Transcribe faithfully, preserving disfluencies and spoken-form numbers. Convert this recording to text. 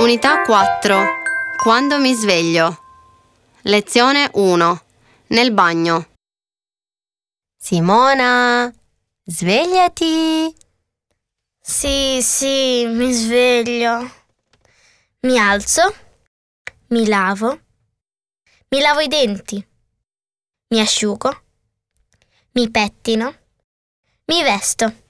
Unità quattro. Quando mi sveglio. Lezione uno. Nel bagno. Simona, svegliati! Sì, sì, mi sveglio. Mi alzo, mi lavo, mi lavo i denti, mi asciugo, mi pettino, mi vesto.